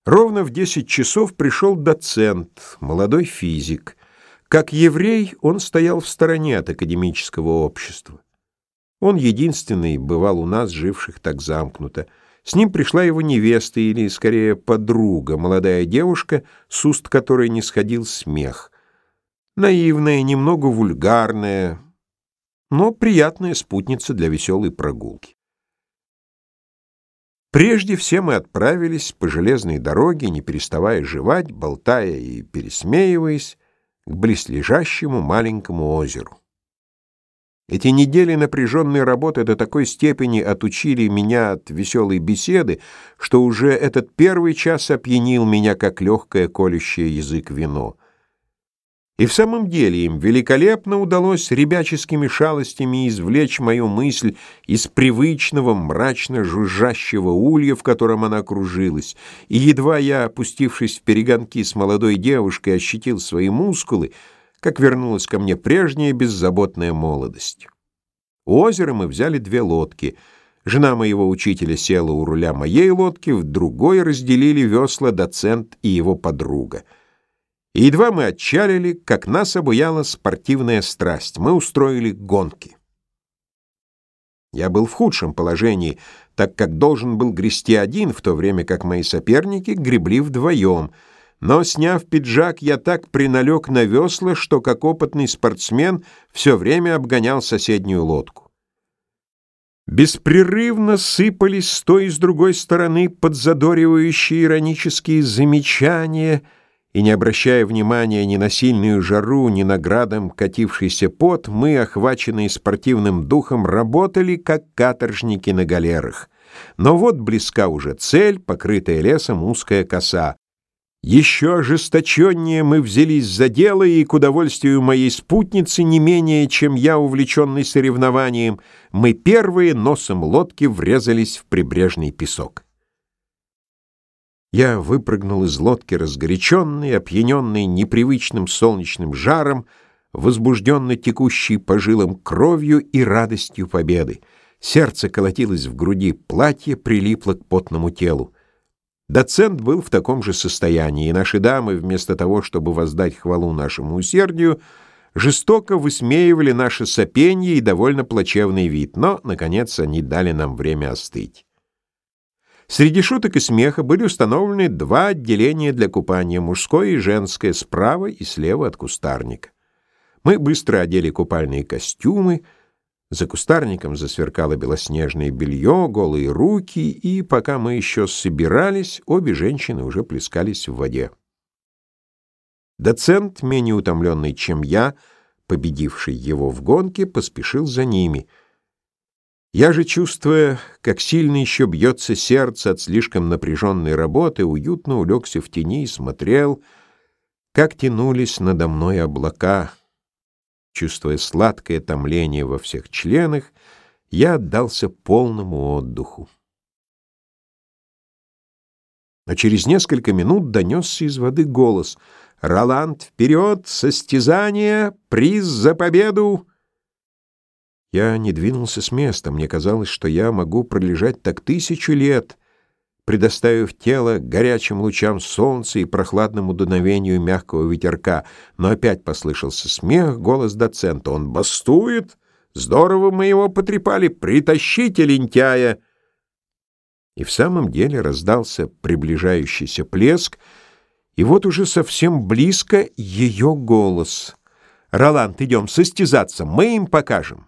Ровно в 10 часов пришел доцент, молодой физик. Как еврей он стоял в стороне от академического общества. Он единственный бывал у нас, живших так замкнуто. С ним пришла его невеста, или, скорее, подруга, молодая девушка, с уст которой не сходил смех. Наивная, немного вульгарная, но приятная спутница для веселой прогулки. Прежде все мы отправились по железной дороге, не переставая жевать, болтая и пересмеиваясь, к близлежащему маленькому озеру. Эти недели напряженной работы до такой степени отучили меня от веселой беседы, что уже этот первый час опьянил меня, как легкое колющее язык вино. И в самом деле им великолепно удалось ребяческими шалостями извлечь мою мысль из привычного мрачно-жужжащего улья, в котором она кружилась, и едва я, опустившись в перегонки с молодой девушкой, ощутил свои мускулы, как вернулась ко мне прежняя беззаботная молодость. У озера мы взяли 2 лодки. Жена моего учителя села у руля моей лодки, в другой разделили весла доцент и его подруга. И едва мы отчалили, как нас обуяла спортивная страсть. Мы устроили гонки. Я был в худшем положении, так как должен был грести один, в то время как мои соперники гребли вдвоем. Но, сняв пиджак, я так приналег на весла, что, как опытный спортсмен, все время обгонял соседнюю лодку. Беспрерывно сыпались с той и с другой стороны подзадоривающие иронические замечания, и, не обращая внимания ни на сильную жару, ни на градом катившийся пот, мы, охваченные спортивным духом, работали, как каторжники на галерах. Но вот близка уже цель, покрытая лесом узкая коса. Еще ожесточеннее мы взялись за дело, и, к удовольствию моей спутницы, не менее, чем я, увлеченный соревнованием, мы первые носом лодки врезались в прибрежный песок. Я выпрыгнул из лодки разгоряченный, опьяненный непривычным солнечным жаром, возбужденно текущей по жилам кровью и радостью победы. Сердце колотилось в груди, платье прилипло к потному телу. Доцент был в таком же состоянии, и наши дамы, вместо того, чтобы воздать хвалу нашему усердию, жестоко высмеивали наше сопенье и довольно плачевный вид, но, наконец, они дали нам время остыть. Среди шуток и смеха были установлены 2 отделения для купания, мужское и женское, справа и слева от кустарника. Мы быстро одели купальные костюмы, за кустарником засверкало белоснежное белье, голые руки, и пока мы еще собирались, обе женщины уже плескались в воде. Доцент, менее утомленный, чем я, победивший его в гонке, поспешил за ними. Я же, чувствуя, как сильно еще бьется сердце от слишком напряженной работы, уютно улегся в тени и смотрел, как тянулись надо мной облака. Чувствуя сладкое томление во всех членах, я отдался полному отдыху. А через несколько минут донесся из воды голос: «Роланд, вперед! Состязание! Приз за победу!» Я не двинулся с места. Мне казалось, что я могу пролежать так 1000 лет, предоставив тело горячим лучам солнца и прохладному дуновению мягкого ветерка. Но опять послышался смех, голос доцента. «Он бастует! Здорово мы его потрепали! Притащите лентяя!» И в самом деле раздался приближающийся плеск, и вот уже совсем близко ее голос. «Роланд, идем состязаться, мы им покажем!»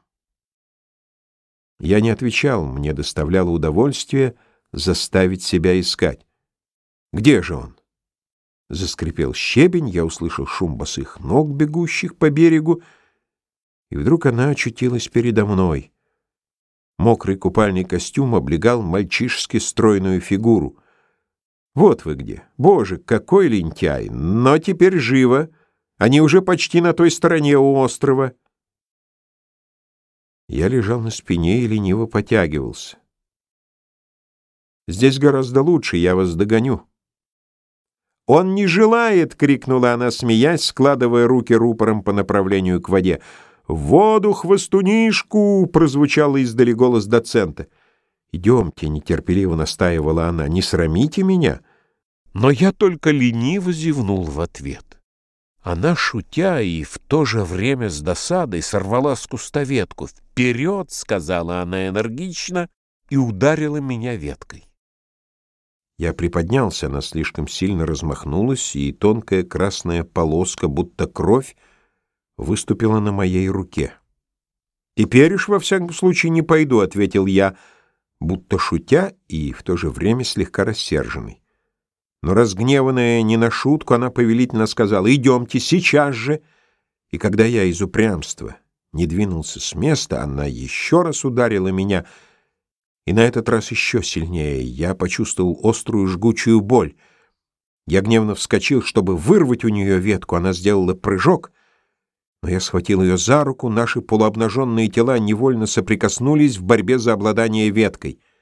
Я не отвечал, мне доставляло удовольствие заставить себя искать. «Где же он?» Заскрипел щебень, я услышал шум босых ног, бегущих по берегу, и вдруг она очутилась передо мной. Мокрый купальный костюм облегал мальчишески стройную фигуру. «Вот вы где! Боже, какой лентяй! Но теперь живо! Они уже почти на той стороне у острова!» Я лежал на спине и лениво потягивался. «Здесь гораздо лучше, я вас догоню». «Он не желает!» — крикнула она, смеясь, складывая руки рупором по направлению к воде. «В воду, хвостунишку!» — прозвучал издали голос доцента. «Идемте», — нетерпеливо настаивала она, — «не срамите меня». Но я только лениво зевнул в ответ. Она, шутя и в то же время с досадой, сорвала с куста ветку. «Вперед!» — сказала она энергично и ударила меня веткой. Я приподнялся, она слишком сильно размахнулась, и тонкая красная полоска, будто кровь, выступила на моей руке. «Теперь уж во всяком случае не пойду», — ответил я, будто шутя и в то же время слегка рассерженный. Но разгневанная не на шутку, она повелительно сказала: «Идемте сейчас же». И когда я из упрямства не двинулся с места, она еще раз ударила меня, и на этот раз еще сильнее. Я почувствовал острую жгучую боль. Я гневно вскочил, чтобы вырвать у нее ветку. Она сделала прыжок, но я схватил ее за руку. Наши полуобнаженные тела невольно соприкоснулись в борьбе за обладание веткой.